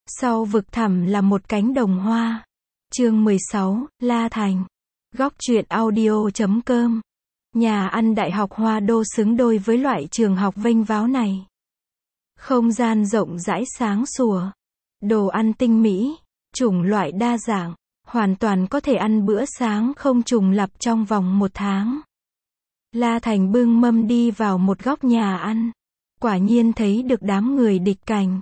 Sau vực thẳm là một cánh đồng hoa. Chương 16, La Thành. Góc truyện audio.com. Nhà ăn Đại học Hoa Đô xứng đôi với loại trường học vênh váo này. Không gian rộng rãi sáng sủa. Đồ ăn tinh mỹ, chủng loại đa dạng, hoàn toàn có thể ăn bữa sáng không trùng lặp trong vòng 1 tháng. La Thành bưng mâm đi vào một góc nhà ăn. Quả nhiên thấy được đám người địch cảnh.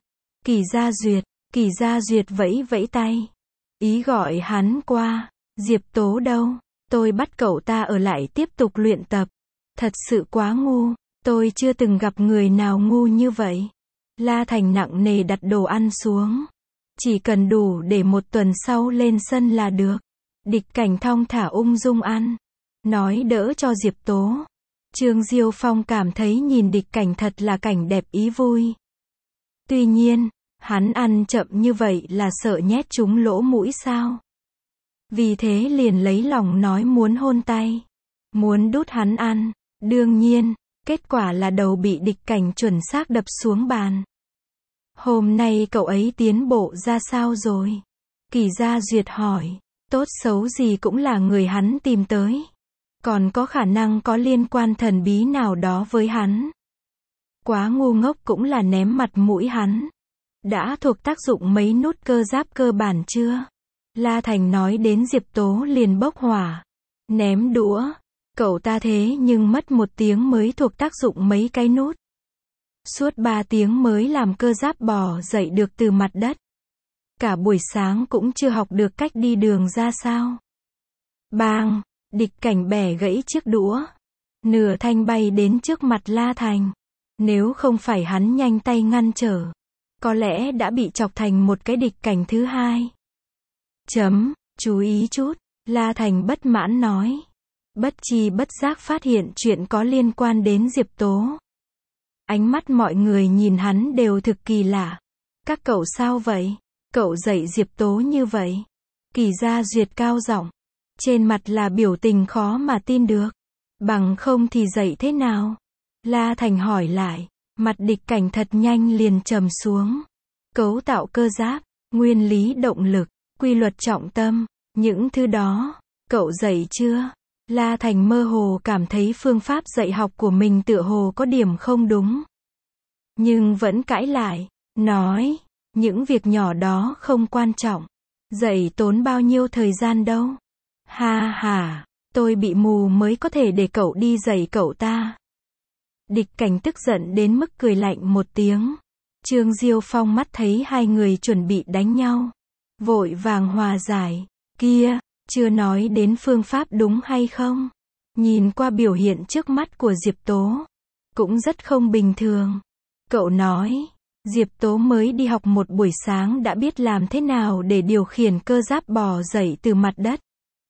Kỳ Gia Duyệt vẫy vẫy tay. Ý gọi hắn qua. Diệp Tố đâu? Tôi bắt cậu ta ở lại tiếp tục luyện tập. Thật sự quá ngu. Tôi chưa từng gặp người nào ngu như vậy. La Thành nặng nề đặt đồ ăn xuống. Chỉ cần đủ để 1 tuần sau lên sân là được. Địch cảnh thong thả ung dung ăn. Nói đỡ cho Diệp Tố. Trương Diêu Phong cảm thấy nhìn địch cảnh thật là cảnh đẹp ý vui. Tuy nhiên, hắn ăn chậm như vậy là sợ nhét trúng lỗ mũi sao? Vì thế liền lấy lòng nói muốn hôn tay. Muốn đút hắn ăn. Đương nhiên, kết quả là đầu bị địch cảnh chuẩn xác đập xuống bàn. Hôm nay cậu ấy tiến bộ ra sao rồi? Kỳ Gia Duyệt hỏi. Tốt xấu gì cũng là người hắn tìm tới. Còn có khả năng có liên quan thần bí nào đó với hắn. Quá ngu ngốc cũng là ném mặt mũi hắn. Đã thuộc tác dụng mấy nút cơ giáp cơ bản chưa? La Thành nói đến Diệp Tố liền bốc hỏa. Ném đũa. Cậu ta thế nhưng mất 1 tiếng mới thuộc tác dụng mấy cái nút. Suốt 3 tiếng mới làm cơ giáp bò dậy được từ mặt đất. Cả buổi sáng cũng chưa học được cách đi đường ra sao. Bang! Địch cảnh bẻ gãy chiếc đũa. Nửa thanh bay đến trước mặt La Thành. Nếu không phải hắn nhanh tay ngăn trở, có lẽ đã bị chọc thành một cái địch cảnh thứ hai. Chú ý chút, La Thành bất mãn nói. Bất chi bất giác phát hiện chuyện có liên quan đến Diệp Tố. Ánh mắt mọi người nhìn hắn đều thực kỳ lạ. Các cậu sao vậy? Cậu dạy Diệp Tố như vậy? Kỳ Gia Duyệt cao giọng. Trên mặt là biểu tình khó mà tin được. Bằng không thì dạy thế nào? La Thành hỏi lại. Mặt địch cảnh thật nhanh liền trầm xuống. Cấu tạo cơ giáp, nguyên lý động lực, quy luật trọng tâm, những thứ đó, cậu dạy chưa? La Thành mơ hồ cảm thấy phương pháp dạy học của mình tựa hồ có điểm không đúng. Nhưng vẫn cãi lại, nói, những việc nhỏ đó không quan trọng. Dạy tốn bao nhiêu thời gian đâu. Ha ha, tôi bị mù mới có thể để cậu đi dạy cậu ta. Địch cảnh tức giận đến mức cười lạnh một tiếng. Trương Diêu Phong mắt thấy hai người chuẩn bị đánh nhau. Vội vàng hòa giải. Kia, chưa nói đến phương pháp đúng hay không? Nhìn qua biểu hiện trước mắt của Diệp Tố. Cũng rất không bình thường. Cậu nói, Diệp Tố mới đi học 1 buổi sáng đã biết làm thế nào để điều khiển cơ giáp bò dậy từ mặt đất.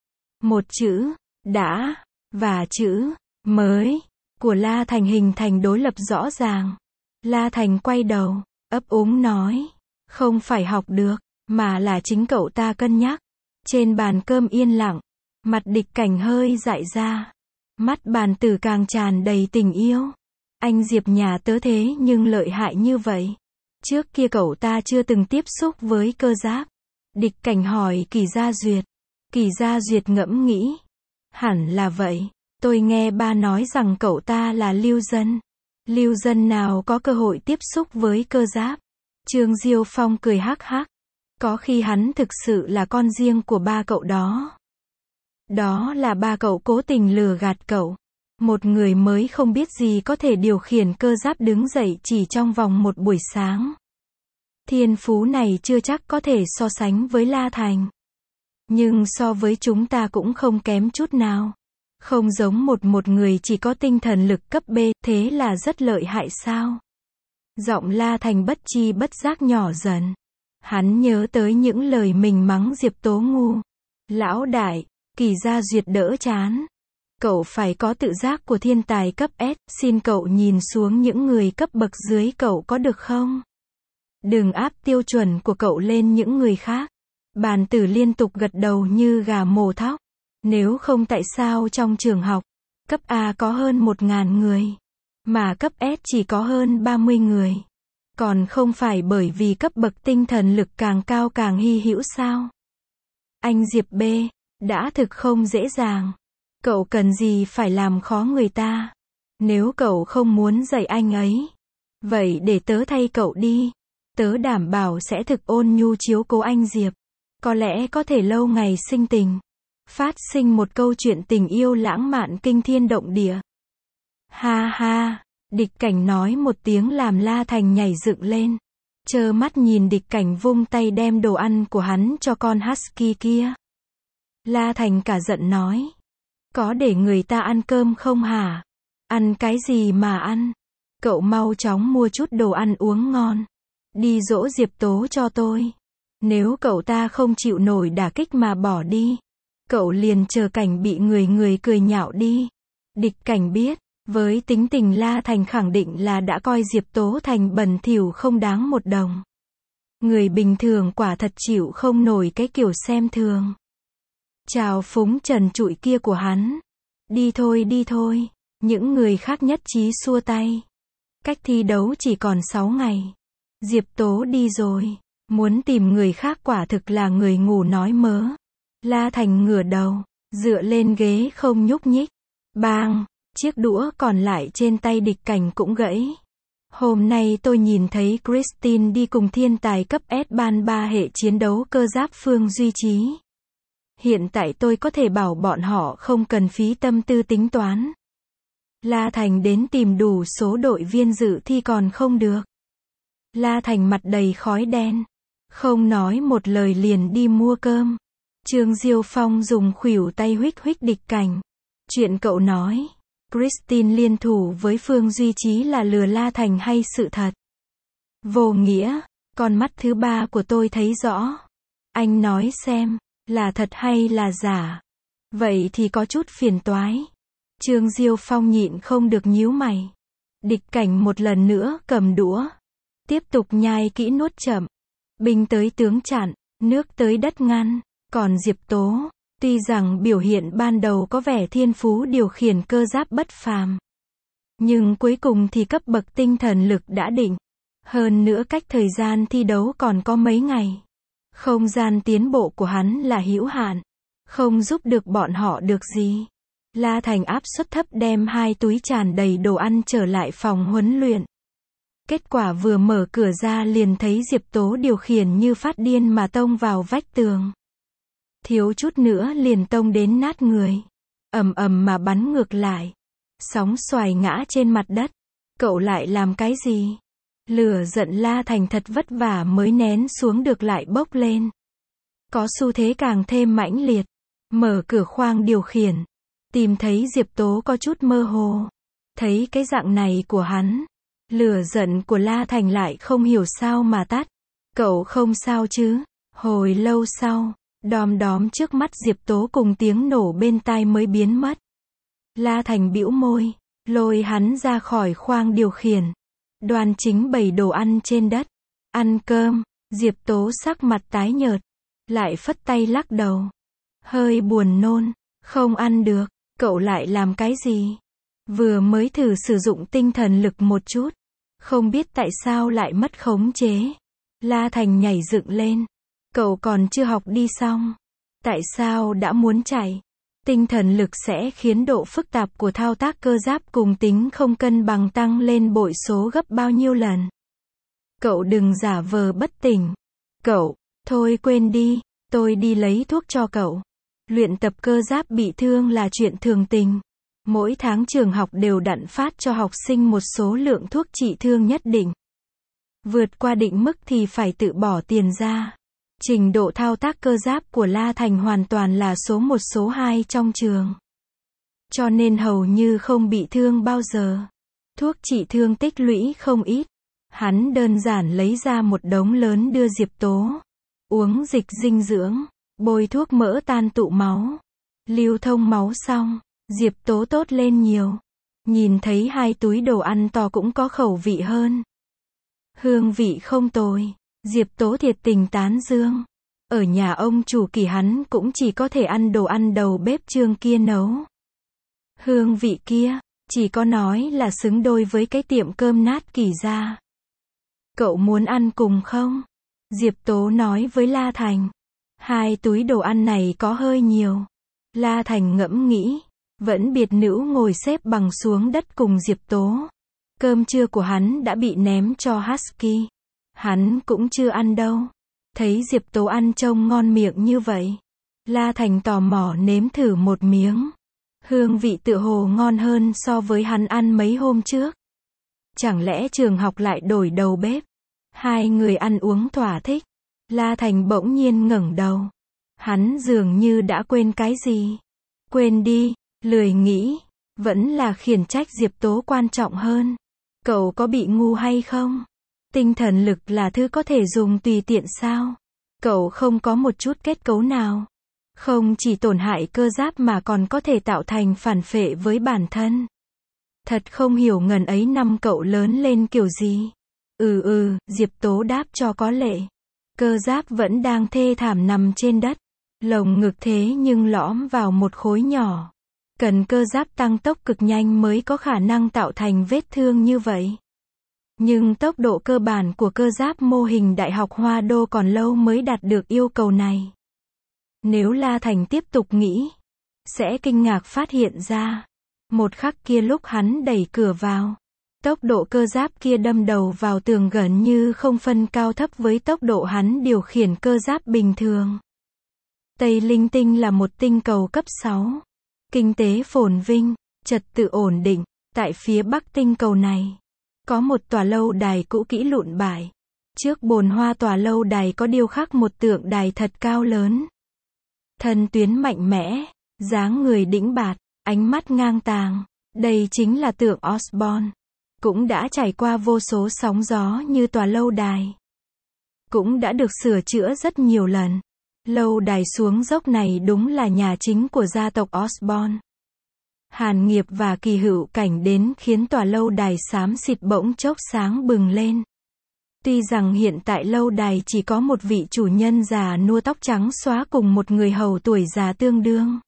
Một chữ, đã, và chữ, mới, của La Thành hình thành đối lập rõ ràng. La Thành quay đầu, ấp úng nói, không phải học được, mà là chính cậu ta cân nhắc. Trên bàn cơm yên lặng, mặt địch cảnh hơi dại ra. Mắt bàn tử càng tràn đầy tình yêu. Anh Diệp nhà tớ thế nhưng lợi hại như vậy. Trước kia cậu ta chưa từng tiếp xúc với cơ giáp. Địch cảnh hỏi Kỳ Gia Duyệt. Kỳ Gia Duyệt ngẫm nghĩ. Hẳn là vậy. Tôi nghe ba nói rằng cậu ta là lưu dân. Lưu dân nào có cơ hội tiếp xúc với cơ giáp? Trương Diêu Phong cười hắc hắc. Có khi hắn thực sự là con riêng của ba cậu đó. Đó là ba cậu cố tình lừa gạt cậu. Một người mới không biết gì có thể điều khiển cơ giáp đứng dậy chỉ trong vòng 1 buổi sáng. Thiên phú này chưa chắc có thể so sánh với La Thành. Nhưng so với chúng ta cũng không kém chút nào. Không giống một người chỉ có tinh thần lực cấp B, thế là rất lợi hại sao? Giọng La Thành bất chi bất giác nhỏ dần. Hắn nhớ tới những lời mình mắng Diệp Tố ngu. Lão đại, Kỳ Gia Duyệt đỡ chán. Cậu phải có tự giác của thiên tài cấp S, xin cậu nhìn xuống những người cấp bậc dưới cậu có được không? Đừng áp tiêu chuẩn của cậu lên những người khác. Bàn tử liên tục gật đầu như gà mổ thóc. Nếu không tại sao trong trường học, cấp A có hơn 1.000 người, mà cấp S chỉ có hơn 30 người. Còn không phải bởi vì cấp bậc tinh thần lực càng cao càng hy hữu sao? Anh Diệp B, đã thực không dễ dàng. Cậu cần gì phải làm khó người ta? Nếu cậu không muốn dạy anh ấy, vậy để tớ thay cậu đi. Tớ đảm bảo sẽ thực ôn nhu chiếu cố anh Diệp. Có lẽ có thể lâu ngày sinh tình. Phát sinh một câu chuyện tình yêu lãng mạn kinh thiên động địa. Ha ha, Địch Cảnh nói một tiếng làm La Thành nhảy dựng lên. Trơ mắt nhìn Địch Cảnh vung tay đem đồ ăn của hắn cho con husky kia. La Thành cả giận nói. Có để người ta ăn cơm không hả? Ăn cái gì mà ăn? Cậu mau chóng mua chút đồ ăn uống ngon. Đi dỗ Diệp Tố cho tôi. Nếu cậu ta không chịu nổi đả kích mà bỏ đi, cậu liền chờ cảnh bị người cười nhạo đi. Địch Cảnh biết, với tính tình La Thành khẳng định là đã coi Diệp Tố thành bẩn thỉu không đáng một đồng. Người bình thường quả thật chịu không nổi cái kiểu xem thường. Chào phúng trần trụi kia của hắn. Đi thôi, những người khác nhất trí xua tay. Cách thi đấu chỉ còn 6 ngày. Diệp Tố đi rồi. Muốn tìm người khác quả thực là người ngủ nói mớ. La Thành ngửa đầu, dựa lên ghế không nhúc nhích. Bang, chiếc đũa còn lại trên tay Địch Cảnh cũng gãy. Hôm nay tôi nhìn thấy Christine đi cùng thiên tài cấp S ban 3 hệ chiến đấu cơ giáp Phương Duy Trí. Hiện tại tôi có thể bảo bọn họ không cần phí tâm tư tính toán. La Thành đến tìm đủ số đội viên dự thi còn không được. La Thành mặt đầy khói đen. Không nói một lời liền đi mua cơm. Trương Diêu Phong dùng khuỷu tay huých huých Địch Cảnh. Chuyện cậu nói, Christine liên thủ với Phương Duy Trí là lừa La Thành hay sự thật? Vô nghĩa, con mắt thứ ba của tôi thấy rõ. Anh nói xem, là thật hay là giả? Vậy thì có chút phiền toái. Trương Diêu Phong nhịn không được nhíu mày. Địch Cảnh một lần nữa cầm đũa. Tiếp tục nhai kỹ nuốt chậm. Binh tới tướng chặn, nước tới đất ngăn. Còn Diệp Tố, tuy rằng biểu hiện ban đầu có vẻ thiên phú điều khiển cơ giáp bất phàm, nhưng cuối cùng thì cấp bậc tinh thần lực đã định. Hơn nữa cách thời gian thi đấu còn có mấy ngày. Không gian tiến bộ của hắn là hữu hạn, không giúp được bọn họ được gì. La Thành áp suất thấp đem 2 túi tràn đầy đồ ăn trở lại phòng huấn luyện. Kết quả vừa mở cửa ra liền thấy Diệp Tố điều khiển như phát điên mà tông vào vách tường. Thiếu chút nữa liền tông đến nát người. Ầm ầm mà bắn ngược lại. Sóng xoài ngã trên mặt đất. Cậu lại làm cái gì? Lửa giận La Thành thật vất vả mới nén xuống được lại bốc lên. Có xu thế càng thêm mãnh liệt. Mở cửa khoang điều khiển. Tìm thấy Diệp Tố có chút mơ hồ. Thấy cái dạng này của hắn. Lửa giận của La Thành lại không hiểu sao mà tắt. Cậu không sao chứ? Hồi lâu sau, đom đóm trước mắt Diệp Tố cùng tiếng nổ bên tai mới biến mất. La Thành bĩu môi, lôi hắn ra khỏi khoang điều khiển. Đoan Chính bày đồ ăn trên đất. Ăn cơm. Diệp Tố sắc mặt tái nhợt. Lại phất tay lắc đầu. Hơi buồn nôn. Không ăn được. Cậu lại làm cái gì? Vừa mới thử sử dụng tinh thần lực một chút. Không biết tại sao lại mất khống chế. La Thành nhảy dựng lên. Cậu còn chưa học đi xong. Tại sao đã muốn chạy? Tinh thần lực sẽ khiến độ phức tạp của thao tác cơ giáp cùng tính không cân bằng tăng lên bội số gấp bao nhiêu lần. Cậu đừng giả vờ bất tỉnh. Cậu, thôi quên đi, tôi đi lấy thuốc cho cậu. Luyện tập cơ giáp bị thương là chuyện thường tình. Mỗi tháng trường học đều đặn phát cho học sinh một số lượng thuốc trị thương nhất định. Vượt qua định mức thì phải tự bỏ tiền ra. Trình độ thao tác cơ giáp của La Thành hoàn toàn là số 1 số 2 trong trường. Cho nên hầu như không bị thương bao giờ. Thuốc trị thương tích lũy không ít. Hắn đơn giản lấy ra một đống lớn đưa Diệp Tố. Uống dịch dinh dưỡng, bôi thuốc mỡ tan tụ máu. Lưu thông máu xong, Diệp Tố tốt lên nhiều. Nhìn thấy 2 túi đồ ăn to cũng có khẩu vị hơn. Hương vị không tồi. Diệp Tố thiệt tình tán dương. Ở nhà ông chủ Kỳ hắn cũng chỉ có thể ăn đồ ăn đầu bếp Trương kia nấu. Hương vị kia, chỉ có nói là xứng đôi với cái tiệm cơm nát Kỳ gia. Cậu muốn ăn cùng không? Diệp Tố nói với La Thành. 2 túi đồ ăn này có hơi nhiều. La Thành ngẫm nghĩ. Vẫn biệt nữ ngồi xếp bằng xuống đất cùng Diệp Tố. Cơm trưa của hắn đã bị ném cho Husky. Hắn cũng chưa ăn đâu. Thấy Diệp Tố ăn trông ngon miệng như vậy. La Thành tò mò nếm thử một miếng. Hương vị tựa hồ ngon hơn so với hắn ăn mấy hôm trước. Chẳng lẽ trường học lại đổi đầu bếp? 2 người ăn uống thỏa thích. La Thành bỗng nhiên ngẩng đầu. Hắn dường như đã quên cái gì. Quên đi, lười nghĩ. Vẫn là khiển trách Diệp Tố quan trọng hơn. Cậu có bị ngu hay không? Tinh thần lực là thứ có thể dùng tùy tiện sao? Cậu không có một chút kết cấu nào. Không chỉ tổn hại cơ giáp mà còn có thể tạo thành phản phệ với bản thân. Thật không hiểu ngần ấy năm cậu lớn lên kiểu gì. Diệp Tố đáp cho có lệ. Cơ giáp vẫn đang thê thảm nằm trên đất. Lồng ngực thế nhưng lõm vào một khối nhỏ. Cần cơ giáp tăng tốc cực nhanh mới có khả năng tạo thành vết thương như vậy. Nhưng tốc độ cơ bản của cơ giáp mô hình Đại học Hoa Đô còn lâu mới đạt được yêu cầu này. Nếu La Thành tiếp tục nghĩ, sẽ kinh ngạc phát hiện ra. Một khắc kia lúc hắn đẩy cửa vào, tốc độ cơ giáp kia đâm đầu vào tường gần như không phân cao thấp với tốc độ hắn điều khiển cơ giáp bình thường. Tây Linh Tinh là một tinh cầu cấp 6. Kinh tế phồn vinh, trật tự ổn định. Tại phía bắc tinh cầu này, có một tòa lâu đài cũ kỹ lụn bại. Trước bồn hoa tòa lâu đài có điêu khắc một tượng đài thật cao lớn. Thân tuyến mạnh mẽ, dáng người đĩnh bạt, ánh mắt ngang tàng. Đây chính là tượng Osborn. Cũng đã trải qua vô số sóng gió như tòa lâu đài. Cũng đã được sửa chữa rất nhiều lần. Lâu đài xuống dốc này đúng là nhà chính của gia tộc Osborn. Hàn Nghiệp và Kỳ Hữu Cảnh đến khiến tòa lâu đài xám xịt bỗng chốc sáng bừng lên. Tuy rằng hiện tại lâu đài chỉ có một vị chủ nhân già nua tóc trắng xóa cùng một người hầu tuổi già tương đương.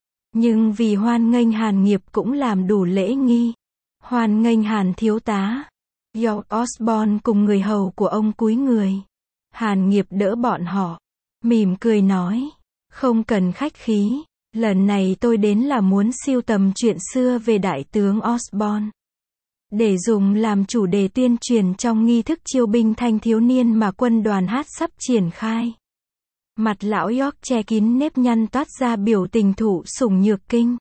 Nhưng vì hoan nghênh Hàn Nghiệp cũng làm đủ lễ nghi. Hoan nghênh Hàn thiếu tá. York Osborn cùng người hầu của ông cúi người. Hàn Nghiệp đỡ bọn họ. Mỉm cười nói. Không cần khách khí. Lần này tôi đến là muốn sưu tầm chuyện xưa về đại tướng Osborn. Để dùng làm chủ đề tuyên truyền trong nghi thức chiêu binh thanh thiếu niên mà quân đoàn hát sắp triển khai. Mặt lão York che kín nếp nhăn toát ra biểu tình thụ sủng nhược kinh.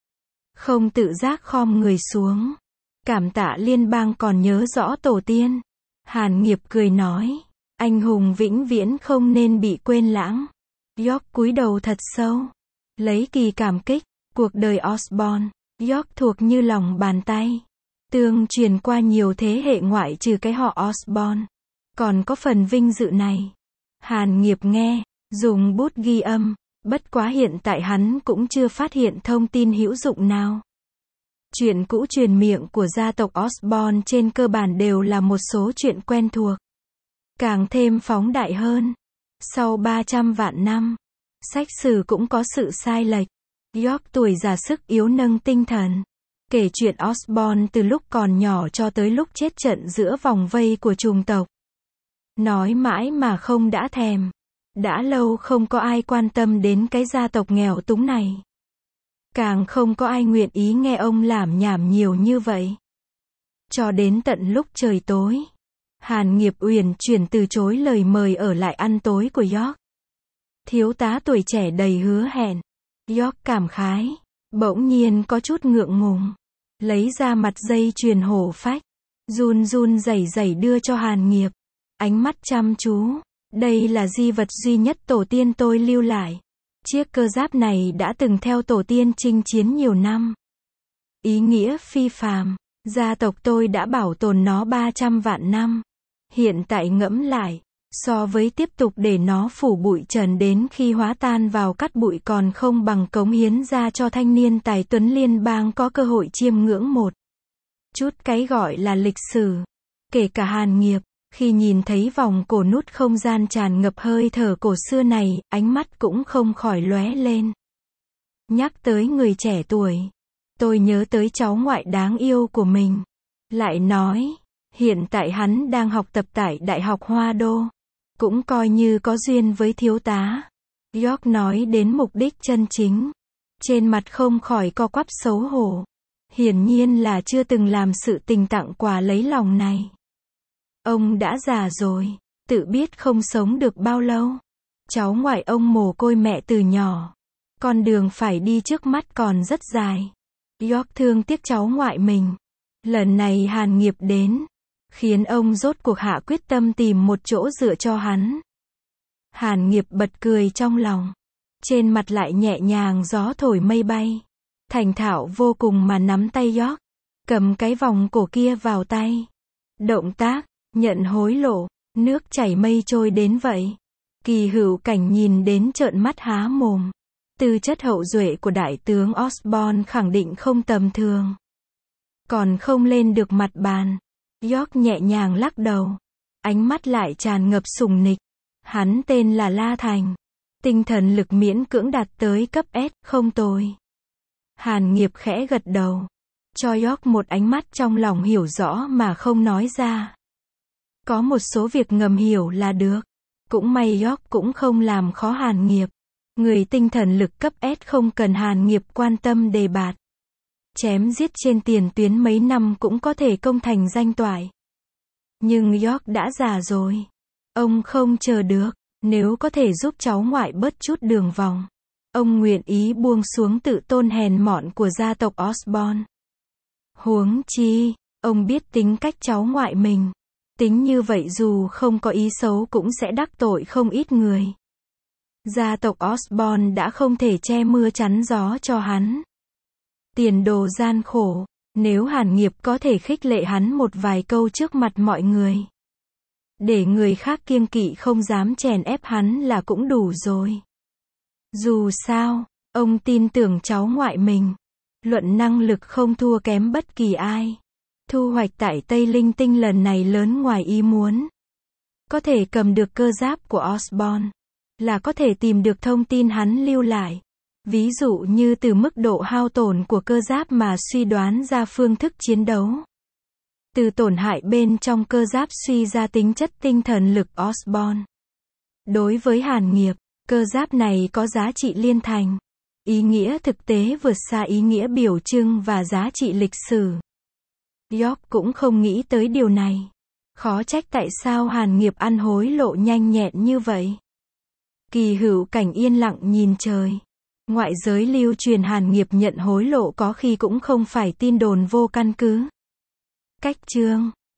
Không tự giác khom người xuống. Cảm tạ liên bang còn nhớ rõ tổ tiên. Hàn Nghiệp cười nói. Anh hùng vĩnh viễn không nên bị quên lãng. York cúi đầu thật sâu. Lấy kỳ cảm kích. Cuộc đời Osborn, York thuộc như lòng bàn tay. Tương truyền qua nhiều thế hệ ngoại trừ cái họ Osborn. Còn có phần vinh dự này. Hàn Nghiệp nghe, dùng bút ghi âm. Bất quá hiện tại hắn cũng chưa phát hiện thông tin hữu dụng nào. Chuyện cũ truyền miệng của gia tộc Osborn trên cơ bản đều là một số chuyện quen thuộc. Càng thêm phóng đại hơn. Sau 300 vạn năm, sách sử cũng có sự sai lệch. York tuổi già sức yếu nâng tinh thần. Kể chuyện Osborn từ lúc còn nhỏ cho tới lúc chết trận giữa vòng vây của chủng tộc. Nói mãi mà không đã thèm. Đã lâu không có ai quan tâm đến cái gia tộc nghèo túng này. Càng không có ai nguyện ý nghe ông lảm nhảm nhiều như vậy. Cho đến tận lúc trời tối, Hàn Nghiệp uyển chuyển từ chối lời mời ở lại ăn tối của York. Thiếu tá tuổi trẻ đầy hứa hẹn. York cảm khái. Bỗng nhiên có chút ngượng ngùng. Lấy ra mặt dây chuyền hổ phách. Run run rẩy rẩy đưa cho Hàn Nghiệp. Ánh mắt chăm chú. Đây là di vật duy nhất tổ tiên tôi lưu lại. Chiếc cơ giáp này đã từng theo tổ tiên chinh chiến nhiều năm. Ý nghĩa phi phàm. Gia tộc tôi đã bảo tồn nó 300 vạn năm. Hiện tại ngẫm lại, so với tiếp tục để nó phủ bụi trần đến khi hóa tan vào cát bụi còn không bằng cống hiến ra cho thanh niên tài tuấn liên bang có cơ hội chiêm ngưỡng một chút cái gọi là lịch sử. Kể cả Hàn Nghiệp, khi nhìn thấy vòng cổ nút không gian tràn ngập hơi thở cổ xưa này, ánh mắt cũng không khỏi lóe lên. Nhắc tới người trẻ tuổi, tôi nhớ tới cháu ngoại đáng yêu của mình. Lại nói, Hiện tại hắn đang học tập tại Đại học Hoa Đô. Cũng coi như có duyên với thiếu tá. York nói đến mục đích chân chính. Trên mặt không khỏi co quắp xấu hổ. Hiển nhiên là chưa từng làm sự tình tặng quà lấy lòng này. Ông đã già rồi, tự biết không sống được bao lâu. Cháu ngoại ông mồ côi mẹ từ nhỏ. Con đường phải đi trước mắt còn rất dài. York thương tiếc cháu ngoại mình. Lần này Hàn Nghiệp đến, khiến ông rốt cuộc hạ quyết tâm tìm một chỗ dựa cho hắn. Hàn Nghiệp bật cười trong lòng. Trên mặt lại nhẹ nhàng gió thổi mây bay. Thành thạo vô cùng mà nắm tay York. Cầm cái vòng cổ kia vào tay. Động tác, nhận hối lộ, nước chảy mây trôi đến vậy. Kỳ Hữu Cảnh nhìn đến trợn mắt há mồm. Tư chất hậu duệ của đại tướng Osborne khẳng định không tầm thường. Còn không lên được mặt bàn. York nhẹ nhàng lắc đầu. Ánh mắt lại tràn ngập sủng nịch. Hắn tên là La Thành. Tinh thần lực miễn cưỡng đạt tới cấp S, không tồi. Hàn Nghiệp khẽ gật đầu. Cho York một ánh mắt trong lòng hiểu rõ mà không nói ra. Có một số việc ngầm hiểu là được. Cũng may York cũng không làm khó Hàn Nghiệp. Người tinh thần lực cấp S không cần Hàn Nghiệp quan tâm đề bạt. Chém giết trên tiền tuyến mấy năm cũng có thể công thành danh toại. Nhưng York đã già rồi. Ông không chờ được. Nếu có thể giúp cháu ngoại bớt chút đường vòng, ông nguyện ý buông xuống tự tôn hèn mọn của gia tộc Osborne. Huống chi, ông biết tính cách cháu ngoại mình. Tính như vậy dù không có ý xấu cũng sẽ đắc tội không ít người. Gia tộc Osborne đã không thể che mưa chắn gió cho hắn. Tiền đồ gian khổ, nếu Hàn Nghiệp có thể khích lệ hắn một vài câu trước mặt mọi người. Để người khác kiêng kỵ không dám chèn ép hắn là cũng đủ rồi. Dù sao, ông tin tưởng cháu ngoại mình. Luận năng lực không thua kém bất kỳ ai. Thu hoạch tại Tây Linh Tinh lần này lớn ngoài ý muốn. Có thể cầm được cơ giáp của Osborne. Là có thể tìm được thông tin hắn lưu lại. Ví dụ như từ mức độ hao tổn của cơ giáp mà suy đoán ra phương thức chiến đấu. Từ tổn hại bên trong cơ giáp suy ra tính chất tinh thần lực Osborne. Đối với Hàn Nghiệp, cơ giáp này có giá trị liên thành. Ý nghĩa thực tế vượt xa ý nghĩa biểu trưng và giá trị lịch sử. York cũng không nghĩ tới điều này. Khó trách tại sao Hàn Nghiệp ăn hối lộ nhanh nhẹn như vậy. Kỳ Hữu Cảnh yên lặng nhìn trời. Ngoại giới lưu truyền Hàn Nghiệp nhận hối lộ có khi cũng không phải tin đồn vô căn cứ. Cách chương